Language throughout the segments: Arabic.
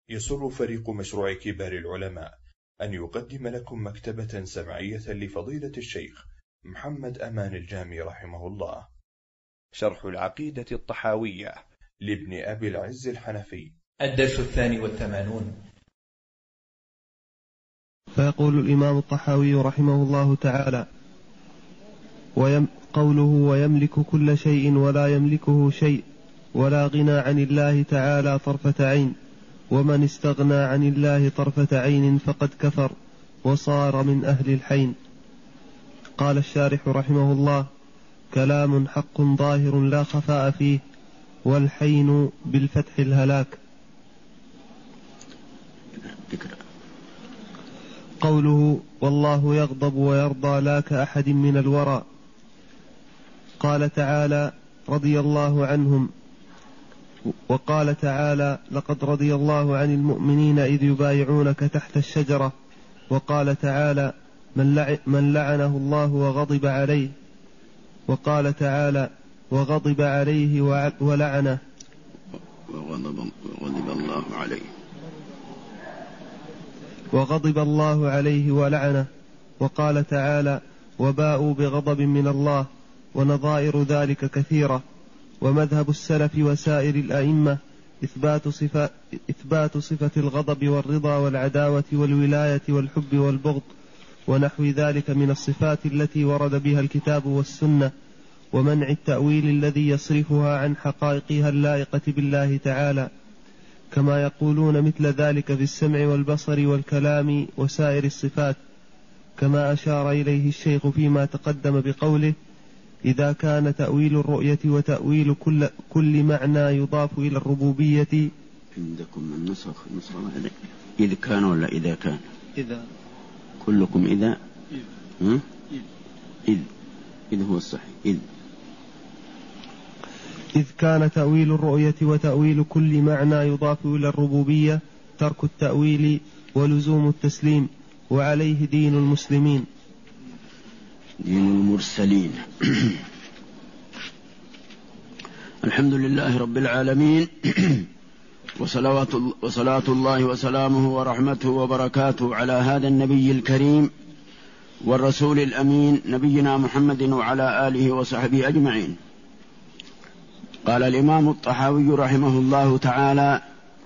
يسر فريق مشروع كبار العلماء أن يقدم لكم مكتبة سمعية لفضيلة الشيخ محمد أمان الجامي رحمه الله، شرح العقيدة الطحاوية لابن أبي العز الحنفي، الدرس 82. فيقول الإمام الطحاوي رحمه الله تعالى: قوله ويملك كل شيء ولا يملكه شيء، ولا غنى عن الله تعالى طرفة عين، ومن استغنى عن الله طرفة عين فقد كفر وصار من أهل الحين. قال الشارح رحمه الله: كلام حق ظاهر لا خفاء فيه، والحين بالفتح الهلاك. قوله والله يغضب ويرضى لا كأحد من الورى. قال تعالى: رضي الله عنهم. وقال تعالى: لقد رضي الله عن المؤمنين إذ يبايعونك تحت الشجرة. وقال تعالى: من لعنه الله وغضب عليه. وقال تعالى: وغضب عليه ولعنه. وغضب الله عليه ولعنه. وقال تعالى: وباءوا بغضب من الله. ونظائر ذلك كثيرة. ومذهب السلف وسائر الأئمة إثبات صفة الغضب والرضا والعداوة والولاية والحب والبغض ونحو ذلك من الصفات التي ورد بها الكتاب والسنة، ومنع التأويل الذي يصرفها عن حقائقها اللائقة بالله تعالى، كما يقولون مثل ذلك في السمع والبصر والكلام وسائر الصفات، كما أشار إليه الشيخ فيما تقدم بقوله: إذا كان تأويل الرؤية وتأويل كل معنى يضاف إلى الربوبية. عندكم النسخ إذ كان ولا إذا كان؟ إذا كلكم إذا إذ هو الصحيح. إذ كان تأويل الرؤية وتأويل كل معنى يضاف إلى الربوبية ترك التأويل ولزوم التسليم، وعليه دين المسلمين، دين المرسلين. الحمد لله رب العالمين، وصلاة الله وسلامه ورحمته وبركاته على هذا النبي الكريم والرسول الأمين نبينا محمد وعلى آله وصحبه أجمعين. قال الإمام الطحاوي رحمه الله تعالى: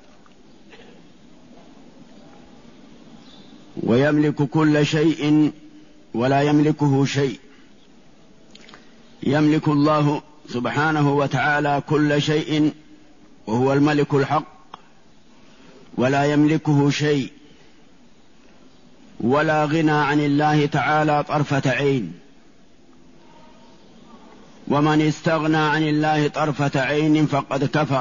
ويملك كل شيء ولا يملكه شيء. يملك الله سبحانه وتعالى كل شيء وهو الملك الحق، ولا يملكه شيء، ولا غنى عن الله تعالى طرفة عين. ومن استغنى عن الله طرفة عين فقد كفر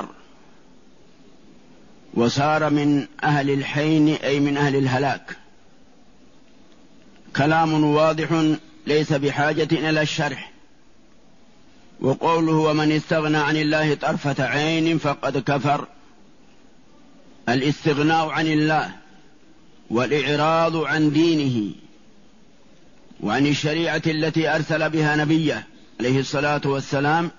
وصار من أهل الحين، أي من أهل الهلاك. كلام واضح ليس بحاجة إلى الشرح. وقوله ومن استغنى عن الله طرفة عين فقد كفر، الاستغناء عن الله والإعراض عن دينه وعن الشريعة التي أرسل بها نبيه عليه الصلاة والسلام،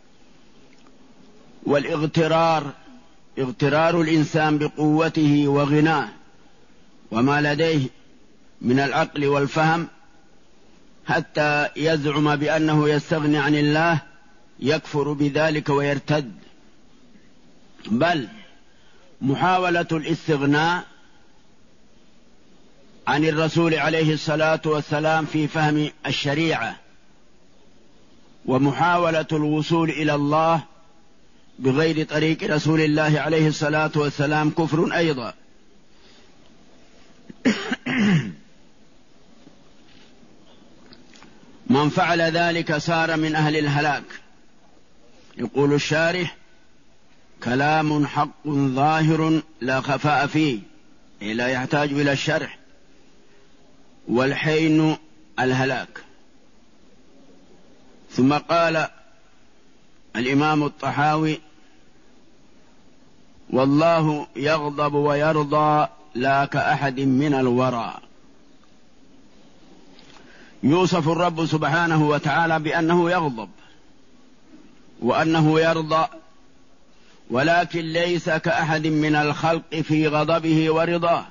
والاغترار الإنسان بقوته وغناه وما لديه من العقل والفهم حتى يزعم بأنه يستغني عن الله، يكفر بذلك ويرتد. بل محاولة الاستغناء عن الرسول عليه الصلاة والسلام في فهم الشريعة ومحاولة الوصول إلى الله بغير طريق رسول الله عليه الصلاة والسلام كفر أيضا. من فعل ذلك صار من أهل الهلاك. يقول الشارح: كلام حق ظاهر لا خفاء فيه، لا يحتاج إلى الشرح. والحين الهلاك. ثم قال الإمام الطحاوي: والله يغضب ويرضى لا كأحد من الورى. يوصف الرب سبحانه وتعالى بأنه يغضب وأنه يرضى، ولكن ليس كأحد من الخلق في غضبه ورضاه.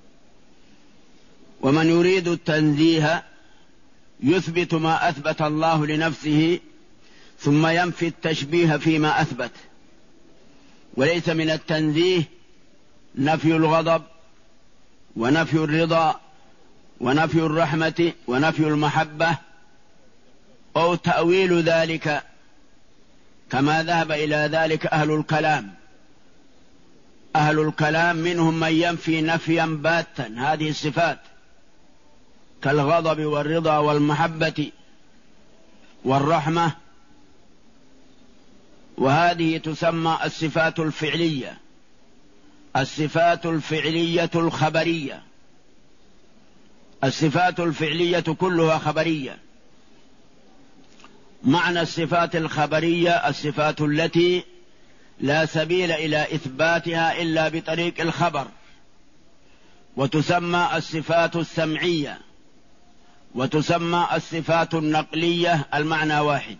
ومن يريد التنزيه يثبت ما أثبت الله لنفسه ثم ينفي التشبيه فيما أثبت. وليس من التنزيه نفي الغضب ونفي الرضا ونفي الرحمة ونفي المحبة أو تأويل ذلك كما ذهب إلى ذلك أهل الكلام. أهل الكلام منهم من ينفي نفيا باتا هذه الصفات كالغضب والرضا والمحبة والرحمة، وهذه تسمى الصفات الفعلية. الصفات الفعلية الخبرية، الصفات الفعلية كلها خبرية. معنى الصفات الخبرية الصفات التي لا سبيل إلى إثباتها إلا بطريق الخبر، وتسمى الصفات السمعية، وتسمى الصفات النقلية، المعنى واحد.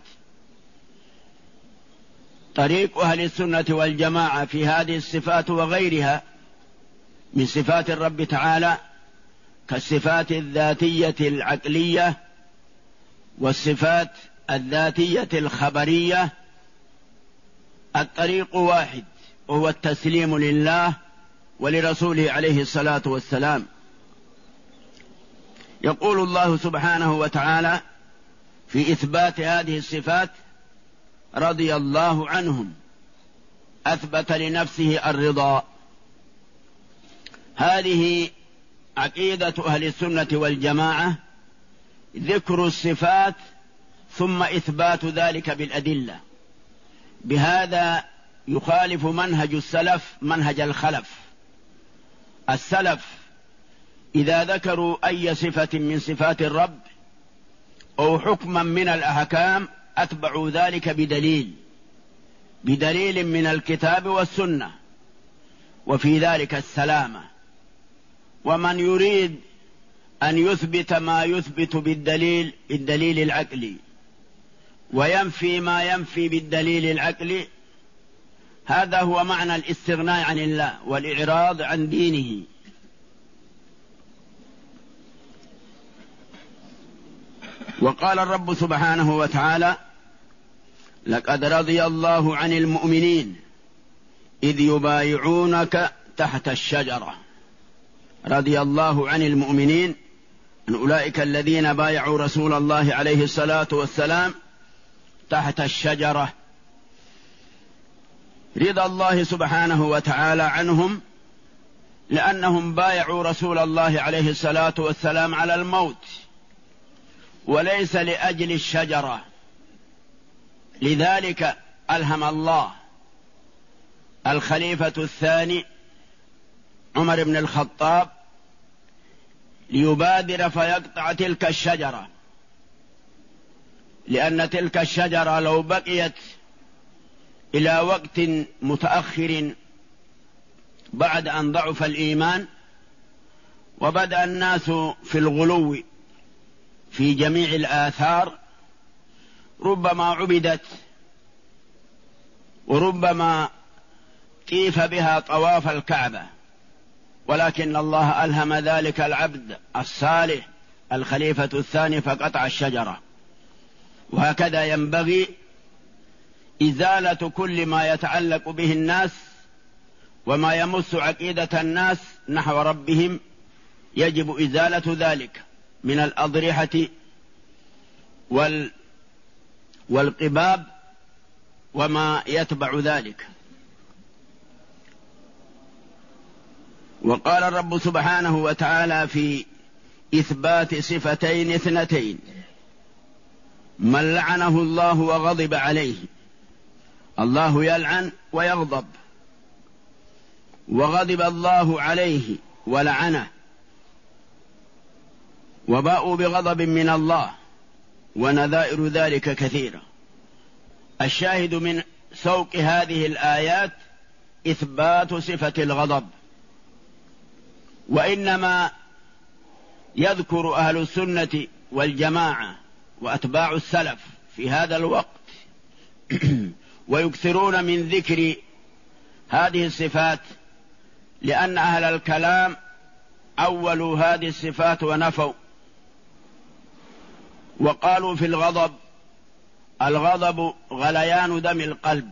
طريق أهل السنة والجماعة في هذه الصفات وغيرها من صفات الرب تعالى كالصفات الذاتية العقلية والصفات الذاتية الخبرية، الطريق واحد وهو التسليم لله ولرسوله عليه الصلاة والسلام. يقول الله سبحانه وتعالى في إثبات هذه الصفات: رضي الله عنهم، أثبت لنفسه الرضا. هذه عقيدة أهل السنة والجماعة، ذكر الصفات ثم إثبات ذلك بالأدلة. بهذا يخالف منهج السلف منهج الخلف. السلف إذا ذكروا أي صفة من صفات الرب أو حكما من الأحكام أتبعوا ذلك بدليل من الكتاب والسنة، وفي ذلك السلامة. ومن يريد أن يثبت ما يثبت بالدليل العقلي وينفي ما ينفي بالدليل العقلي، هذا هو معنى الاستغناء عن الله والإعراض عن دينه. وقال الرب سبحانه وتعالى: لقد رضي الله عن المؤمنين إذ يبايعونك تحت الشجرة. رضي الله عن المؤمنين أن أولئك الذين بايعوا رسول الله عليه الصلاة والسلام تحت الشجرة. رضا الله سبحانه وتعالى عنهم لأنهم بايعوا رسول الله عليه الصلاة والسلام على الموت وليس لأجل الشجرة. لذلك ألهم الله الخليفة الثاني عمر بن الخطاب ليبادر فيقطع تلك الشجرة، لأن تلك الشجرة لو بقيت إلى وقت متأخر بعد أن ضعف الإيمان وبدأ الناس في الغلو في جميع الآثار، ربما عبدت وربما طيف بها طواف الكعبة، ولكن الله ألهم ذلك العبد الصالح الخليفة الثاني فقطع الشجرة. وهكذا ينبغي إزالة كل ما يتعلق به الناس وما يمس عقيدة الناس نحو ربهم، يجب إزالة ذلك من الأضرحة والقباب وما يتبع ذلك. وقال الرب سبحانه وتعالى في إثبات صفتين اثنتين: من لعنه الله وغضب عليه. الله يلعن ويغضب، وغضب الله عليه ولعنه، وباءوا بغضب من الله، ونذائر ذلك كثيرة. الشاهد من سوق هذه الآيات إثبات صفة الغضب. وإنما يذكر أهل السنة والجماعة وأتباع السلف في هذا الوقت ويكثرون من ذكر هذه الصفات، لأن أهل الكلام أولوا هذه الصفات ونفوا، وقالوا في الغضب غليان دم القلب،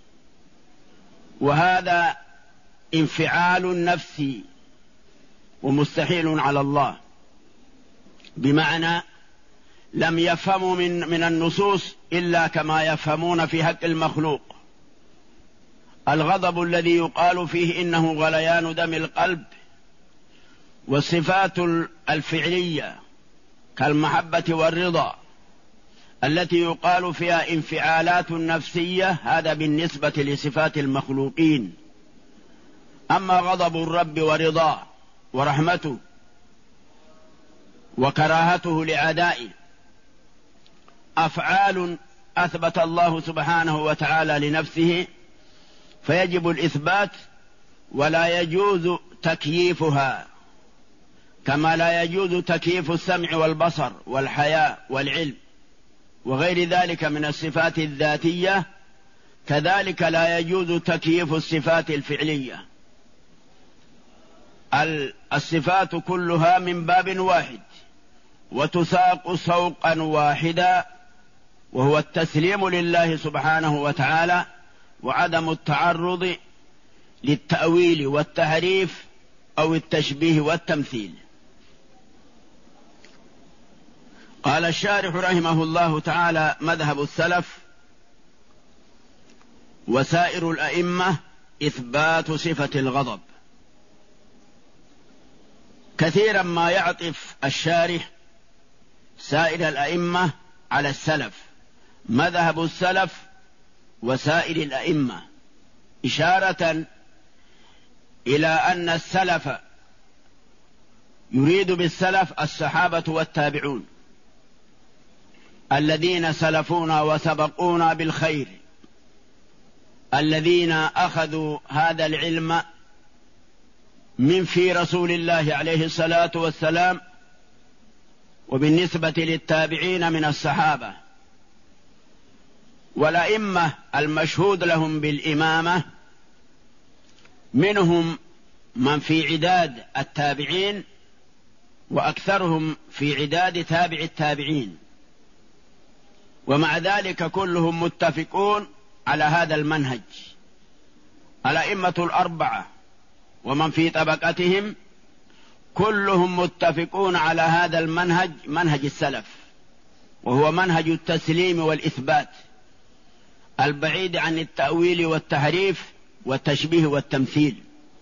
وهذا انفعال نفسي ومستحيل على الله، بمعنى لم يفهموا من النصوص إلا كما يفهمون في حق المخلوق. الغضب الذي يقال فيه إنه غليان دم القلب، والصفات الفعلية كالمحبة والرضا التي يقال فيها انفعالات نفسية، هذا بالنسبة لصفات المخلوقين. أما غضب الرب ورضاه ورحمته وكراهته لعدائه أفعال أثبت الله سبحانه وتعالى لنفسه، فيجب الإثبات ولا يجوز تكييفها، كما لا يجوز تكييف السمع والبصر والحياء والعلم وغير ذلك من الصفات الذاتية، كذلك لا يجوز تكييف الصفات الفعلية. الصفات كلها من باب واحد وتساق سوقا واحدا، وهو التسليم لله سبحانه وتعالى وعدم التعرض للتأويل والتحريف أو التشبيه والتمثيل. قال الشارح رحمه الله تعالى: مذهب السلف وسائر الأئمة إثبات صفة الغضب. كثيرا ما يعطف الشارح سائر الأئمة على السلف، مذهب السلف وسائر الأئمة، إشارة إلى أن السلف يريد بالسلف الصحابة والتابعون الذين سلفونا وسبقونا بالخير، الذين أخذوا هذا العلم من في رسول الله عليه الصلاة والسلام، وبالنسبة للتابعين من الصحابة. والأئمة المشهود لهم بالإمامة منهم من في عداد التابعين، وأكثرهم في عداد تابع التابعين، ومع ذلك كلهم متفقون على هذا المنهج. الأئمة الأربعة ومن في طبقتهم كلهم متفقون على هذا المنهج، منهج السلف، وهو منهج التسليم والإثبات البعيد عن التأويل والتحريف والتشبيه والتمثيل.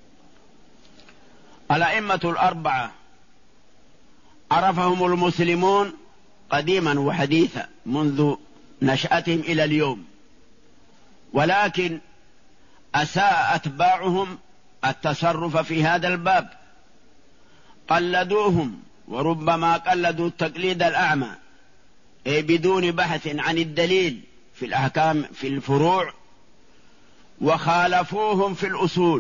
الأئمة الأربعة عرفهم المسلمون قديما وحديثا منذ نشأتهم إلى اليوم، ولكن أساء أتباعهم التصرف في هذا الباب، قلدوهم، وربما قلدوا التقليد الأعمى بدون بحث عن الدليل في الأحكام في الفروع، وخالفوهم في الأصول.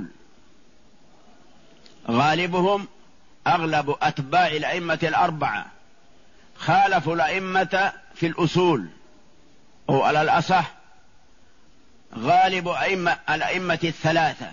غالبهم أغلب أتباع الأئمة الأربعة خالفوا الأئمة في الأصول، أو على الأصح غالب الأئمة الثلاثة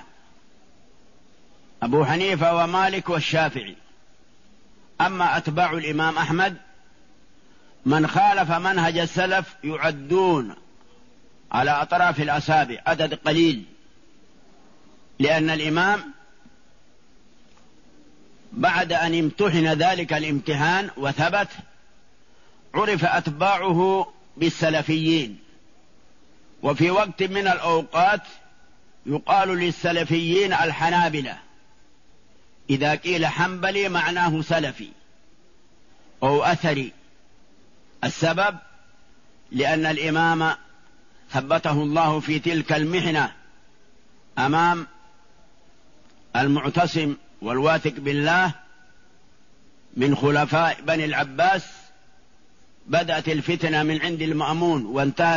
أبو حنيفة ومالك والشافعي. أما أتباع الإمام أحمد من خالف منهج السلف يعدون على أطراف الأصابع، عدد قليل، لأن الإمام بعد أن امتحن ذلك الامتحان وثبت عرف أتباعه بالسلفيين. وفي وقت من الأوقات يقال للسلفيين الحنابلة، إذا قيل حنبلي معناه سلفي أو أثري. السبب لأن الإمام ثبته الله في تلك المحنة أمام المعتصم والواثق بالله من خلفاء بني العباس. بدأت الفتنة من عند المأمون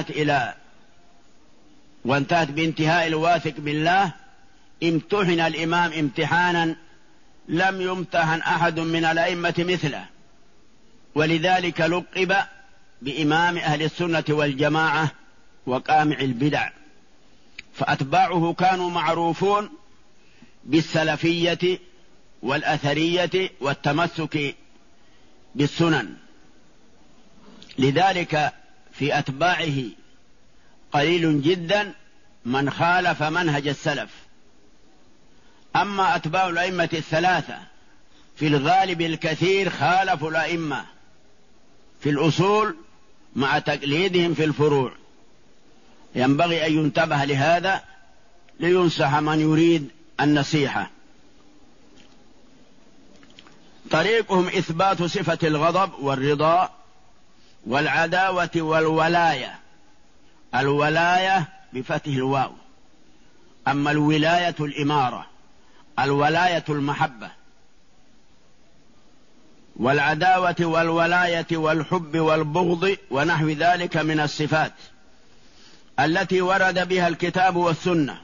وانتهت بانتهاء الواثق بالله. امتحن الإمام امتحانا لم يمتحن أحد من الأئمة مثله، ولذلك لقب بإمام أهل السنة والجماعة وقامع البدع. فأتباعه كانوا معروفون بالسلفية والأثرية والتمسك بالسنن، لذلك في أتباعه قليل جدا من خالف منهج السلف. أما أتباع الأئمة الثلاثة في الغالب الكثير خالفوا الأئمة في الأصول مع تقليدهم في الفروع. ينبغي أن ينتبه لهذا لينصح من يريد النصيحة. طريقهم إثبات صفة الغضب والرضا والعداوة والولاية. الولاية بفتح الواو، أما الولاية الإمارة، الولاية المحبة. والعداوة والولاية والحب والبغض ونحو ذلك من الصفات التي ورد بها الكتاب والسنة.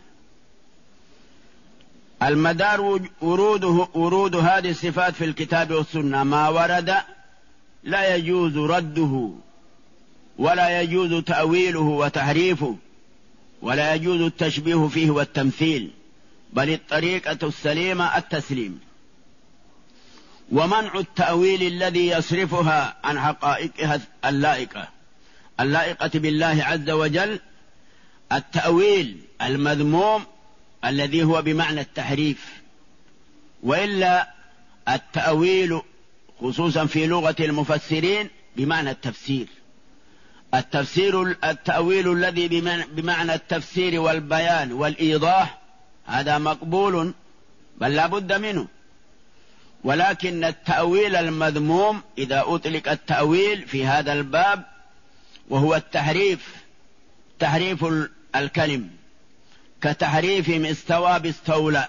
المدار ورود هذه الصفات في الكتاب والسنة، ما ورد لا يجوز رده ولا يجوز تأويله وتحريفه ولا يجوز التشبيه فيه والتمثيل، بل الطريقة السليمة التسليم. ومنع التأويل الذي يصرفها عن حقائقها اللائقة بالله عز وجل، التأويل المذموم الذي هو بمعنى التحريف. وإلا التأويل خصوصا في لغة المفسرين بمعنى التفسير. التأويل الذي بمعنى التفسير والبيان والإيضاح هذا مقبول بل لا بد منه. ولكن التأويل المذموم إذا أطلق التأويل في هذا الباب وهو تحريف الكلم، كتحريفهم استوى باستولى،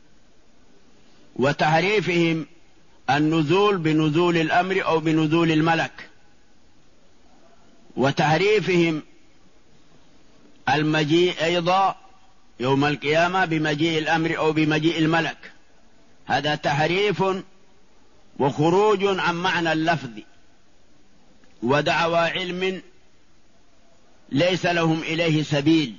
وتحريفهم النزول بنزول الأمر أو بنزول الملك، وتحريفهم المجيء أيضا يوم القيامة بمجيء الأمر أو بمجيء الملك. هذا تحريف وخروج عن معنى اللفظ ودعوى علم ليس لهم إليه سبيل.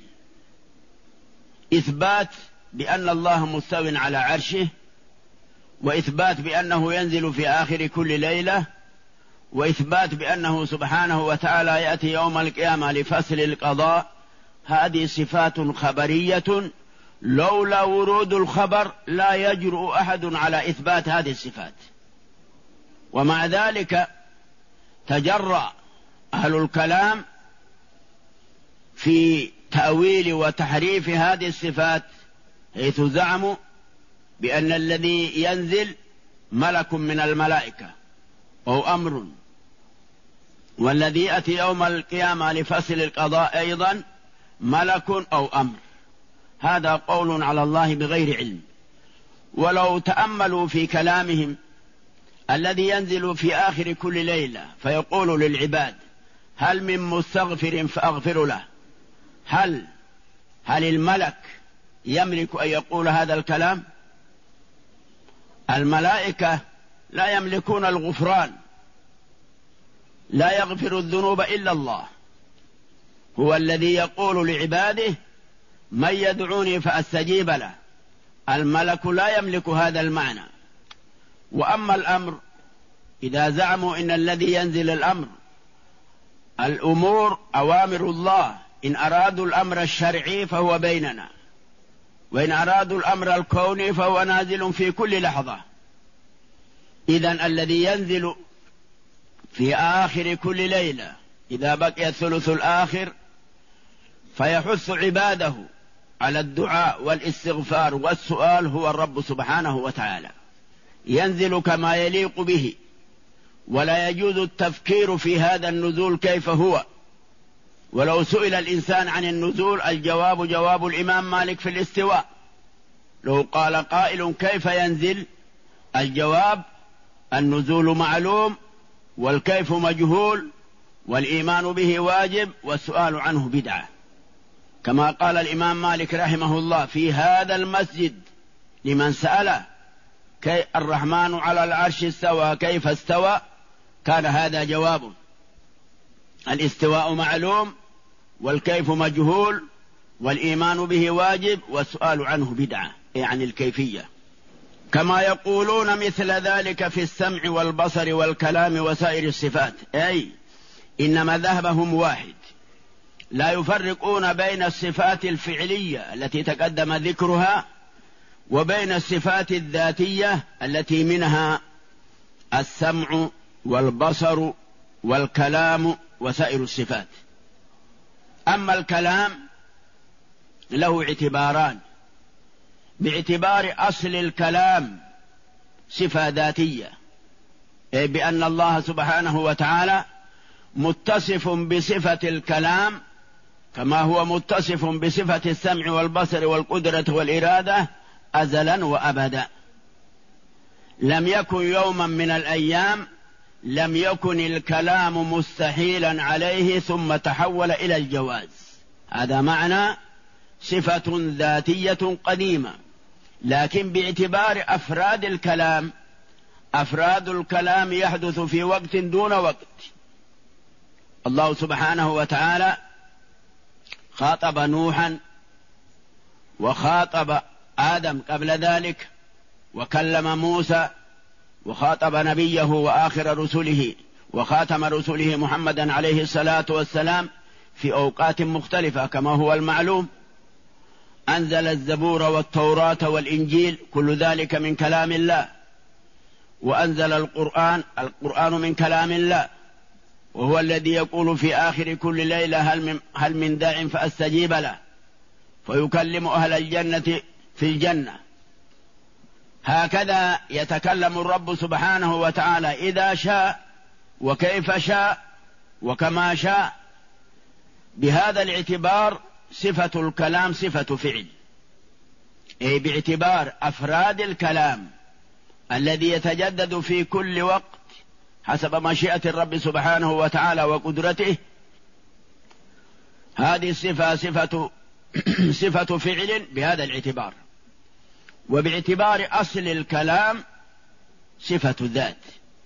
إثبات بأن الله مستو على عرشه، وإثبات بأنه ينزل في آخر كل ليلة، وإثبات بأنه سبحانه وتعالى يأتي يوم القيامة لفصل القضاء. هذه صفات خبرية لولا ورود الخبر لا يجرؤ أحد على إثبات هذه الصفات. ومع ذلك تجرأ أهل الكلام في تأويل وتحريف هذه الصفات، حيث زعموا بأن الذي ينزل ملك من الملائكة أو أمر، والذي يأتي يوم القيامة لفصل القضاء أيضا ملك أو أمر. هذا قول على الله بغير علم. ولو تأملوا في كلامهم الذي ينزل في آخر كل ليلة فيقول للعباد هل من مستغفر فأغفر له، هل الملك يملك أن يقول هذا الكلام؟ الملائكة لا يملكون الغفران، لا يغفر الذنوب إلا الله. هو الذي يقول لعباده من يدعوني فأستجيب له. الملك لا يملك هذا المعنى. وأما الأمر، إذا زعموا إن الذي ينزل الأمر الأمور أوامر الله، إن أرادوا الأمر الشرعي فهو بيننا، وإن أرادوا الأمر الكوني فهو نازل في كل لحظة. إذن الذي ينزل في آخر كل ليلة إذا بقي الثلث الآخر فيحث عباده على الدعاء والاستغفار والسؤال هو الرب سبحانه وتعالى. ينزل كما يليق به، ولا يجوز التفكير في هذا النزول كيف هو. ولو سئل الإنسان عن النزول الجواب جواب الإمام مالك في الاستواء. لو قال قائل كيف ينزل، الجواب النزول معلوم والكيف مجهول والإيمان به واجب والسؤال عنه بدعة، كما قال الإمام مالك رحمه الله في هذا المسجد لمن سأله الرحمن على العرش استوى كيف استوى، كان هذا جوابه. الاستواء معلوم والكيف مجهول والإيمان به واجب والسؤال عنه بدعة، يعني الكيفية. كما يقولون مثل ذلك في السمع والبصر والكلام وسائر الصفات، أي إن مذهبهم واحد، لا يفرقون بين الصفات الفعلية التي تقدم ذكرها وبين الصفات الذاتية التي منها السمع والبصر والكلام وسائر الصفات. أما الكلام له اعتباران: باعتبار أصل الكلام صفة ذاتية، أي بأن الله سبحانه وتعالى متصف بصفة الكلام كما هو متصف بصفة السمع والبصر والقدرة والإرادة أزلا وأبدا. لم يكن يوما من الأيام لم يكن الكلام مستحيلا عليه ثم تحول إلى الجواز. هذا معنى صفة ذاتية قديمة. لكن باعتبار أفراد الكلام، أفراد الكلام يحدث في وقت دون وقت. الله سبحانه وتعالى خاطب نوحا وخاطب آدم قبل ذلك، وكلم موسى، وخاطب نبيه وآخر رسله وخاتم رسله محمدا عليه الصلاة والسلام في أوقات مختلفة كما هو المعلوم. أنزل الزبور والتوراة والإنجيل، كل ذلك من كلام الله. وأنزل القرآن من كلام الله، وهو الذي يقول في آخر كل ليلة هل من داع فأستجيب له، فيكلم أهل الجنة في الجنة. هكذا يتكلم الرب سبحانه وتعالى إذا شاء وكيف شاء وكما شاء. بهذا الاعتبار صفة الكلام صفة فعل، أي باعتبار أفراد الكلام الذي يتجدد في كل وقت حسب مشيئة الرب سبحانه وتعالى وقدرته. هذه الصفة صفة فعل بهذا الاعتبار. وباعتبار أصل الكلام صفة ذات.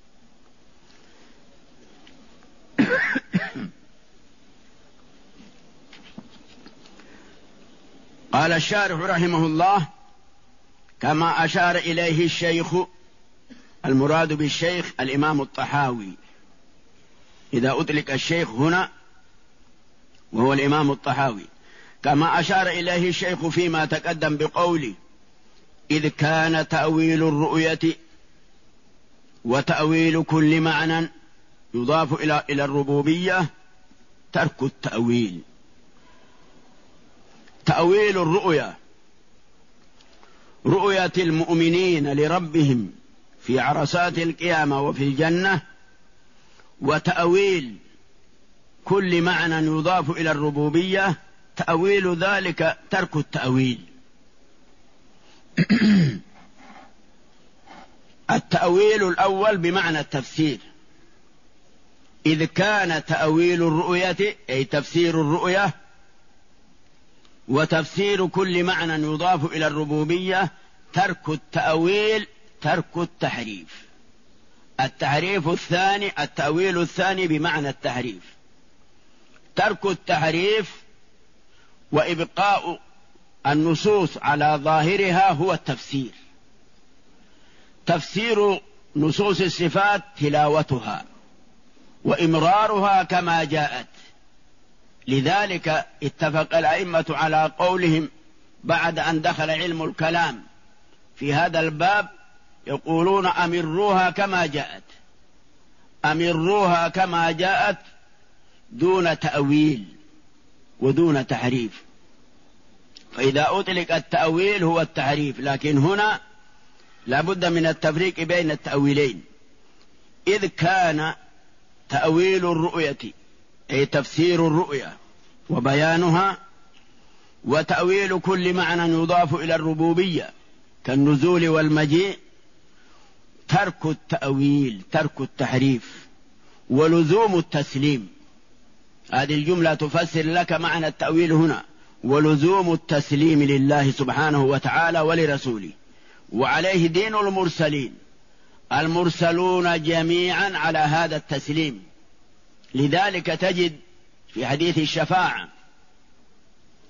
قال الشارح رحمه الله: كما أشار إليه الشيخ، المراد بالشيخ الإمام الطحاوي، إذا أطلق الشيخ هنا وهو الإمام الطحاوي، كما أشار إليه الشيخ فيما تقدم بقوله: إذ كان تأويل الرؤية وتأويل كل معنى يضاف إلى الربوبية ترك التأويل. تأويل الرؤيا رؤية المؤمنين لربهم في عرصات القيامة وفي الجنة، وتأويل كل معنى يضاف إلى الربوبية تأويل ذلك ترك التأويل. التأويل الأول بمعنى التفسير، إذ كان تأويل الرؤية أي تفسير الرؤية وتفسير كل معنى يضاف إلى الربوبية ترك التأويل ترك التحريف. التحريف الثاني التأويل الثاني بمعنى التحريف، ترك التحريف وإبقاء النصوص على ظاهرها هو التفسير. تفسير نصوص الصفات تلاوتها وإمرارها كما جاءت. لذلك اتفق الأئمة على قولهم بعد أن دخل علم الكلام في هذا الباب، يقولون أمروها كما جاءت، أمروها كما جاءت دون تأويل ودون تحريف. فإذا أطلق التأويل هو التحريف، لكن هنا لا بد من التفريق بين التأويلين. إذ كان تأويل الرؤية أي تفسير الرؤيا وبيانها، وتأويل كل معنى يضاف إلى الربوبية كالنزول والمجيء ترك التأويل ترك التحريف ولزوم التسليم. هذه الجملة تفسر لك معنى التأويل هنا: ولزوم التسليم لله سبحانه وتعالى ولرسوله، وعليه دين المرسلين، المرسلون جميعا على هذا التسليم. لذلك تجد في حديث الشفاعة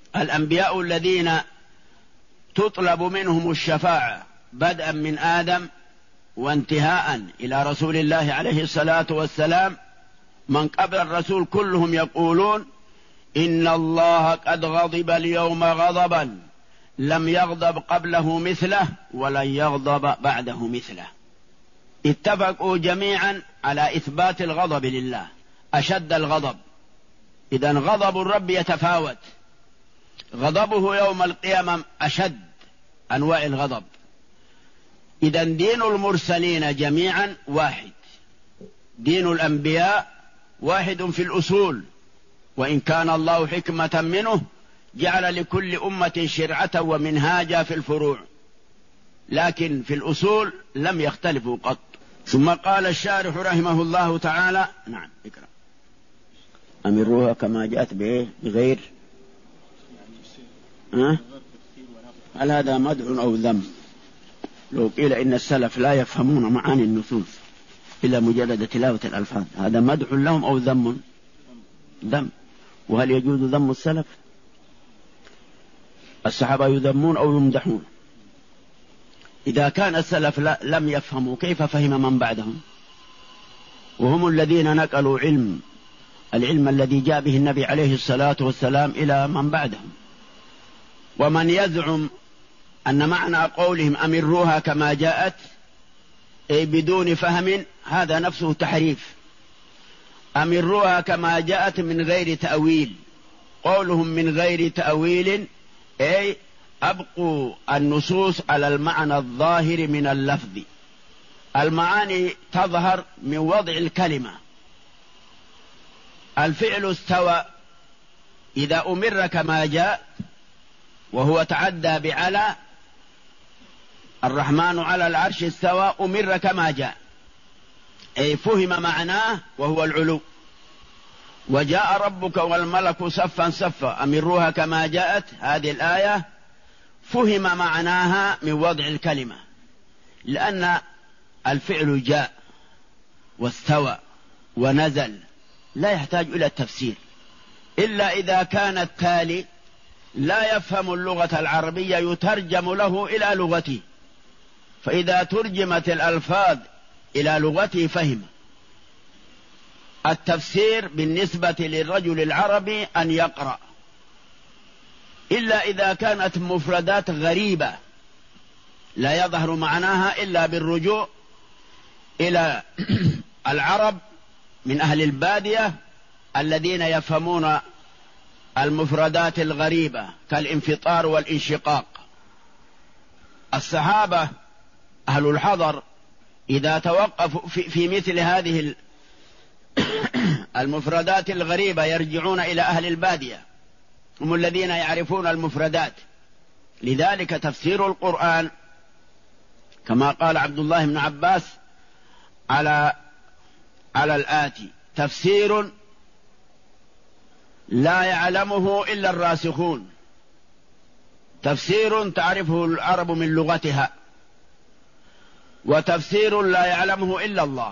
الأنبياء الذين تطلب منهم الشفاعة بدءا من آدم وانتهاء إلى رسول الله عليه الصلاة والسلام، من قبل الرسول كلهم يقولون إن الله قد غضب اليوم غضبا لم يغضب قبله مثله ولن يغضب بعده مثله. اتفقوا جميعا على إثبات الغضب لله أشد الغضب. إذن غضب الرب يتفاوت، غضبه يوم القيامة أشد أنواع الغضب. إذن دين المرسلين جميعا واحد، دين الأنبياء واحد في الأصول، وإن كان الله حكمة منه جعل لكل أمة شرعة ومنهاجا في الفروع، لكن في الأصول لم يختلفوا قط. ثم قال الشارح رحمه الله تعالى: نعم اقرأ. أمروها كما جاءت بغير هل هذا مدح أو ذم؟ لو قيل إن السلف لا يفهمون معاني النصوص إلا مجرد تلاوة الألفاظ، هذا مدح لهم أو ذم؟ ذم. وهل يجوز ذم السلف؟ الصحابة يذمون أو يمدحون؟ إذا كان السلف لم يفهموا كيف فهم من بعدهم؟ وهم الذين نقلوا العلم الذي جاء به النبي عليه الصلاة والسلام إلى من بعدهم. ومن يزعم أن معنى قولهم أمروها كما جاءت أي بدون فهم، هذا نفسه تحريف. أمروها كما جاءت من غير تأويل، قولهم من غير تأويل أي أبقوا النصوص على المعنى الظاهر من اللفظ. المعاني تظهر من وضع الكلمة. الفعل استوى إذا أمر كما جاء وهو تعدى بعلى، الرحمن على العرش استوى أمر كما جاء أي فهم معناه وهو العلو. وجاء ربك والملك صفا صفا أمروها كما جاءت، هذه الآية فهم معناها من وضع الكلمة، لأن الفعل جاء واستوى ونزل لا يحتاج إلى التفسير، إلا إذا كان التالي لا يفهم اللغة العربية يترجم له إلى لغته، فإذا ترجمت الألفاظ إلى لغته فهم. التفسير بالنسبة للرجل العربي أن يقرأ، إلا إذا كانت مفردات غريبة لا يظهر معناها إلا بالرجوع إلى العرب من أهل البادية الذين يفهمون المفردات الغريبة كالانفطار والانشقاق. الصحابة أهل الحضر إذا توقفوا في مثل هذه المفردات الغريبة يرجعون إلى أهل البادية، هم الذين يعرفون المفردات. لذلك تفسير القرآن كما قال عبد الله بن عباس على الآتي: تفسير لا يعلمه إلا الراسخون، تفسير تعرفه العرب من لغتها، وتفسير لا يعلمه إلا الله.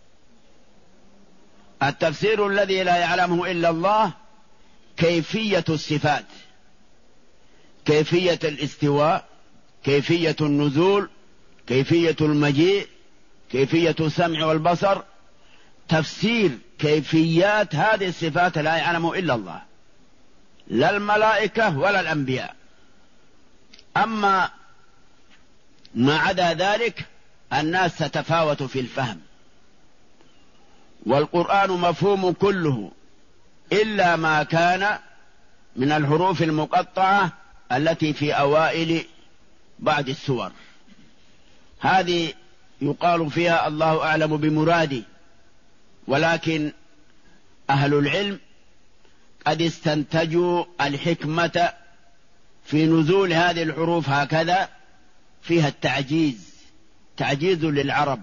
التفسير الذي لا يعلمه إلا الله كيفية الصفات، كيفية الاستواء، كيفية النزول، كيفية المجيء، كيفية السمع والبصر. تفسير كيفيات هذه الصفات لا يعلمه إلا الله، لا الملائكة ولا الأنبياء. أما ما عدا ذلك الناس تتفاوت في الفهم، والقرآن مفهوم كله إلا ما كان من الحروف المقطعة التي في أوائل بعض السور، هذه يقال فيها الله أعلم بمراده. ولكن أهل العلم قد استنتجوا الحكمة في نزول هذه الحروف هكذا، فيها تعجيز للعرب،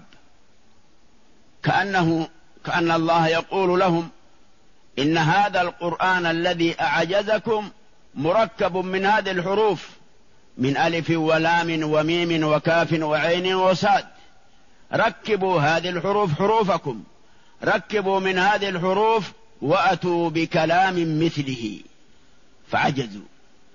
كأن الله يقول لهم إن هذا القرآن الذي أعجزكم مركب من هذه الحروف، من ألف ولام وميم وكاف وعين وصاد، ركبوا هذه الحروف حروفكم، ركبوا من هذه الحروف وأتوا بكلام مثله، فعجزوا.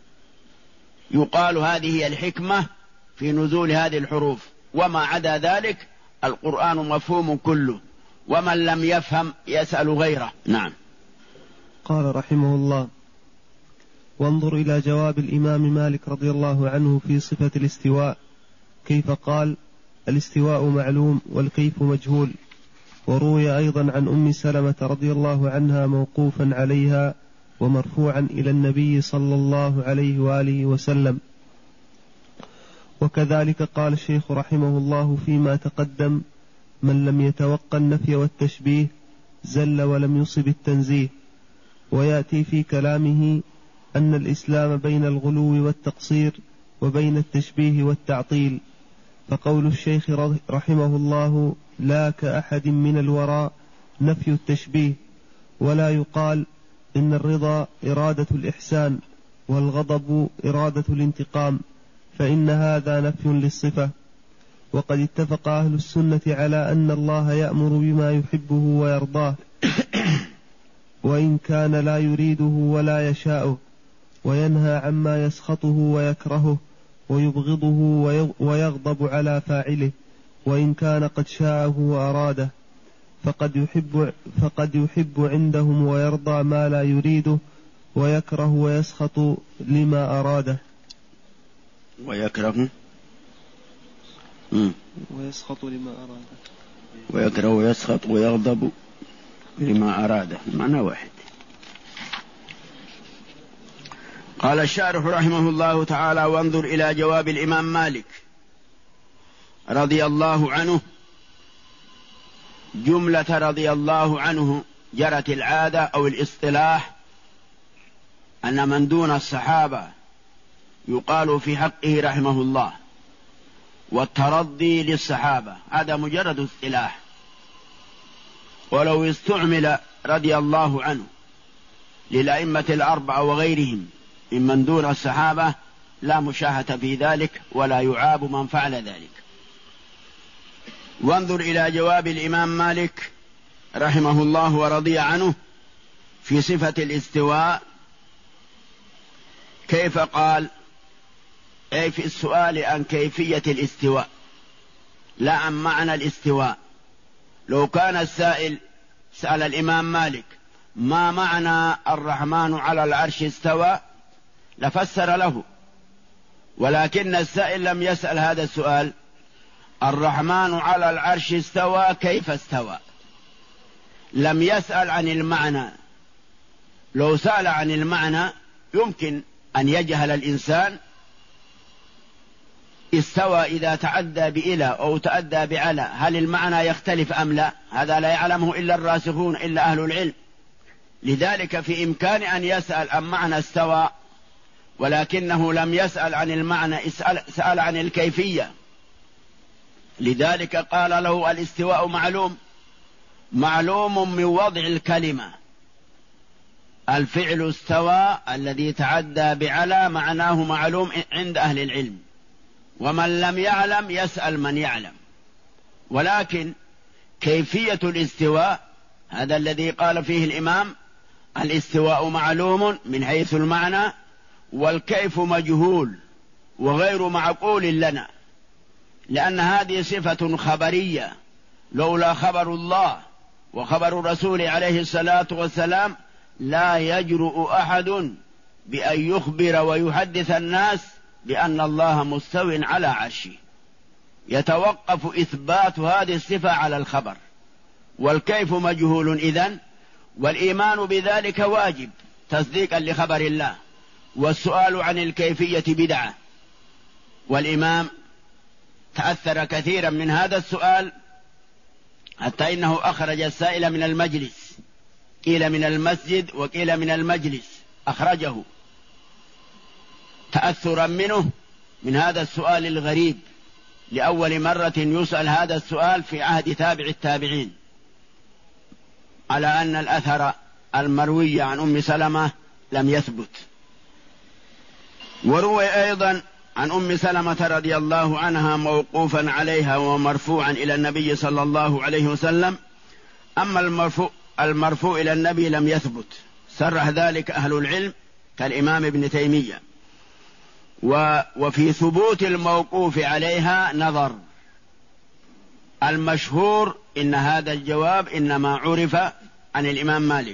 يقال هذه هي الحكمة في نزول هذه الحروف، وما عدا ذلك القرآن مفهوم كله، ومن لم يفهم يسأل غيره. نعم. قال رحمه الله: وانظر إلى جواب الإمام مالك رضي الله عنه في صفة الاستواء، كيف قال: الاستواء معلوم والكيف مجهول. وروي أيضا عن أم سلمة رضي الله عنها موقوفا عليها ومرفوعا إلى النبي صلى الله عليه وآله وسلم. وكذلك قال الشيخ رحمه الله فيما تقدم: من لم يتوقع النفي والتشبيه زل ولم يصب التنزيه. ويأتي في كلامه أن الإسلام بين الغلو والتقصير وبين التشبيه والتعطيل. فقول الشيخ رحمه الله: لا كأحد من الوراء نفي التشبيه، ولا يقال إن الرضا إرادة الإحسان والغضب إرادة الانتقام، فإن هذا نفي للصفة. وقد اتفق أهل السنة على أن الله يأمر بما يحبه ويرضاه وإن كان لا يريده ولا يشاءه، وينهى عما يسخطه ويكرهه ويبغضه ويغضب على فاعله وإن كان قد شاءه وأراده. فقد يحب عندهم ويرضى ما لا يريده ويكره ويسخط لما أراده. ويكره ويسخط لما أراده. ويكره ويسخط ويغضب لما أراده، معنى واحد. قال الشارح رحمه الله تعالى: وانظر إلى جواب الإمام مالك رضي الله عنه. جملة رضي الله عنه جرت العادة أو الاصطلاح أن من دون الصحابة يقال في حقه رحمه الله، والترضي للصحابة هذا مجرد اصطلاح. ولو استعمل رضي الله عنه للأئمة الأربعة وغيرهم ممن دون الصحابة لا مشاهة في ذلك ولا يعاب من فعل ذلك. وانظر إلى جواب الإمام مالك رحمه الله ورضي عنه في صفة الاستواء، كيف قال: أي في السؤال عن كيفية الاستواء لا عن معنى الاستواء. لو كان السائل سأل الإمام مالك ما معنى الرحمن على العرش استوى لفسر له، ولكن السائل لم يسأل هذا السؤال: الرحمن على العرش استوى كيف استوى؟ لم يسأل عن المعنى. لو سأل عن المعنى يمكن أن يجهل الإنسان استوى إذا تعدى بإلى أو تأدى بعلى هل المعنى يختلف أم لا؟ هذا لا يعلمه إلا الراسخون إلا أهل العلم. لذلك في إمكان أن يسأل عن معنى استوى، ولكنه لم يسأل عن المعنى، سأل عن الكيفية. لذلك قال له: الاستواء معلوم من وضع الكلمة. الفعل استوى الذي تعدى بعلى معناه معلوم عند أهل العلم، ومن لم يعلم يسأل من يعلم. ولكن كيفية الاستواء هذا الذي قال فيه الإمام: الاستواء معلوم من حيث المعنى والكيف مجهول وغير معقول لنا، لأن هذه صفة خبرية. لولا خبر الله وخبر الرسول عليه الصلاة والسلام لا يجرؤ أحد بأن يخبر ويحدث الناس بأن الله مستو على عرشه. يتوقف إثبات هذه الصفة على الخبر، والكيف مجهول إذن، والإيمان بذلك واجب تصديقا لخبر الله، والسؤال عن الكيفية بدعة. والإمام تأثر كثيرا من هذا السؤال حتى إنه أخرج السائل من المجلس، قيل من المسجد وقيل من المجلس، أخرجه تأثرا منه من هذا السؤال الغريب. لأول مرة يسأل هذا السؤال في عهد تابع التابعين، على أن الأثر المروي عن أم سلمة لم يثبت. وروي أيضا عن أم سلمة رضي الله عنها موقوفا عليها ومرفوعا إلى النبي صلى الله عليه وسلم. أما المرفوع إلى النبي لم يثبت، سرح ذلك أهل العلم كالإمام ابن تيمية. وفي ثبوت الموقوف عليها نظر. المشهور إن هذا الجواب إنما عرف عن الإمام مالك.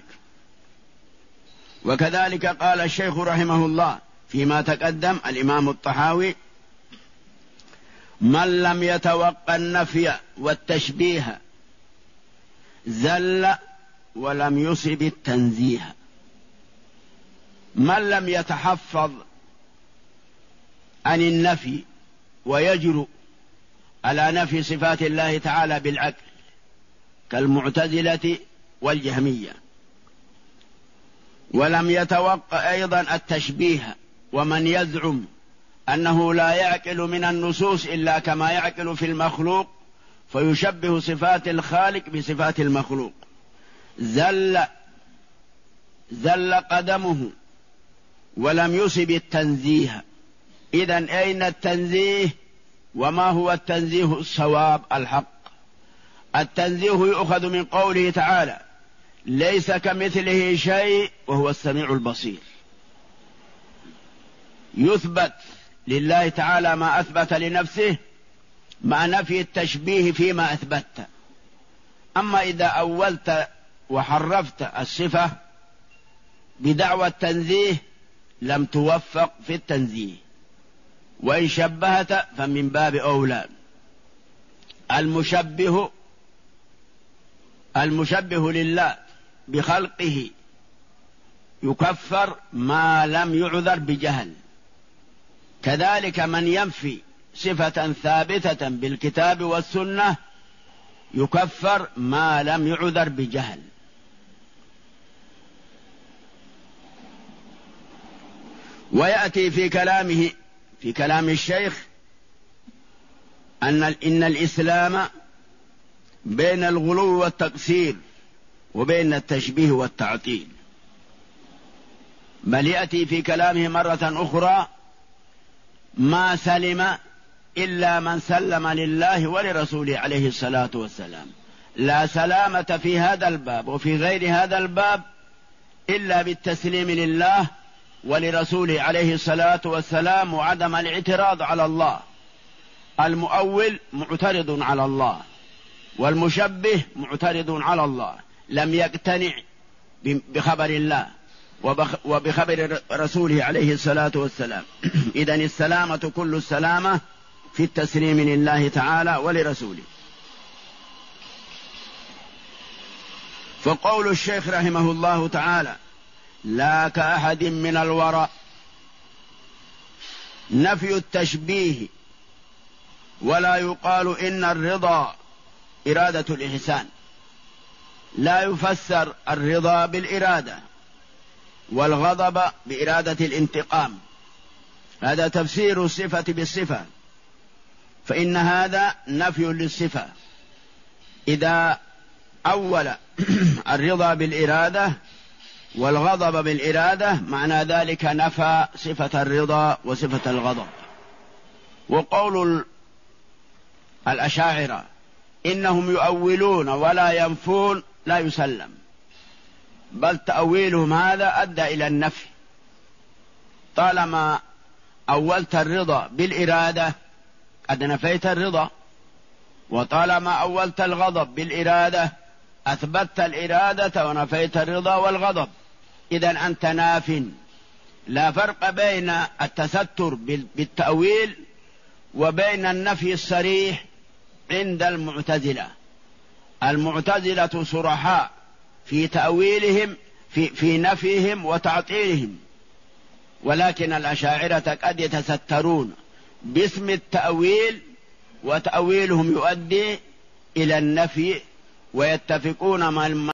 وكذلك قال الشيخ رحمه الله فيما تقدم الإمام الطحاوي: من لم يتوقع النفي والتشبيه زل ولم يصب التنزيه. من لم يتحفظ عن النفي ويجرؤ على نفي صفات الله تعالى بالعقل كالمعتزلة والجهمية، ولم يتوقع أيضا التشبيه، ومن يزعم أنه لا يعقل من النصوص إلا كما يعقل في المخلوق فيشبه صفات الخالق بصفات المخلوق، زل قدمه ولم يصب التنزيه. إذن أين التنزيه؟ وما هو التنزيه الصواب الحق؟ التنزيه يؤخذ من قوله تعالى: ليس كمثله شيء وهو السميع البصير. يثبت لله تعالى ما أثبت لنفسه مع نفي التشبيه فيما أثبت. أما إذا أولت وحرفت الصفة بدعوى التنزيه لم توفق في التنزيه، وإن شبهت فمن باب أولى. المشبه لله بخلقه يكفر ما لم يعذر بجهل. كذلك من ينفي صفة ثابتة بالكتاب والسنة يكفر ما لم يعذر بجهل. ويأتي في كلام الشيخ إن الإسلام بين الغلو والتقصير وبين التشبيه والتعطيل. بل يأتي في كلامه مرة أخرى: ما سلم إلا من سلم لله ولرسوله عليه الصلاة والسلام. لا سلامة في هذا الباب وفي غير هذا الباب إلا بالتسليم لله ولرسوله عليه الصلاة والسلام وعدم الاعتراض على الله. المؤول معترض على الله، والمشبه معترض على الله، لم يقتنع بخبر الله وبخبر رسوله عليه الصلاة والسلام. إذن السلامة كل السلامة في التسليم لله تعالى ولرسوله. فقول الشيخ رحمه الله تعالى: لا كأحد من الورى، نفي التشبيه، ولا يقال إن الرضا إرادة الإحسان. لا يفسر الرضا بالإرادة والغضب بإرادة الانتقام، هذا تفسير الصفة بالصفة، فإن هذا نفي للصفة. إذا أول الرضا بالإرادة والغضب بالإرادة معنى ذلك نفى صفة الرضا وصفة الغضب. وقول الأشاعرة إنهم يؤولون ولا ينفون لا يسلم، بل تأويلهم هذا أدى إلى النفي. طالما أولت الرضا بالإرادة قد نفيت الرضا، وطالما أولت الغضب بالإرادة أثبتت الإرادة ونفيت الرضا والغضب. إذن أنت ناف. لا فرق بين التستر بالتأويل وبين النفي الصريح عند المعتزلة. المعتزلة صرحاء في تأويلهم في نفيهم وتعطيلهم، ولكن الأشاعرة قد يتسترون باسم التأويل وتأويلهم يؤدي إلى النفي، ويتفقون مع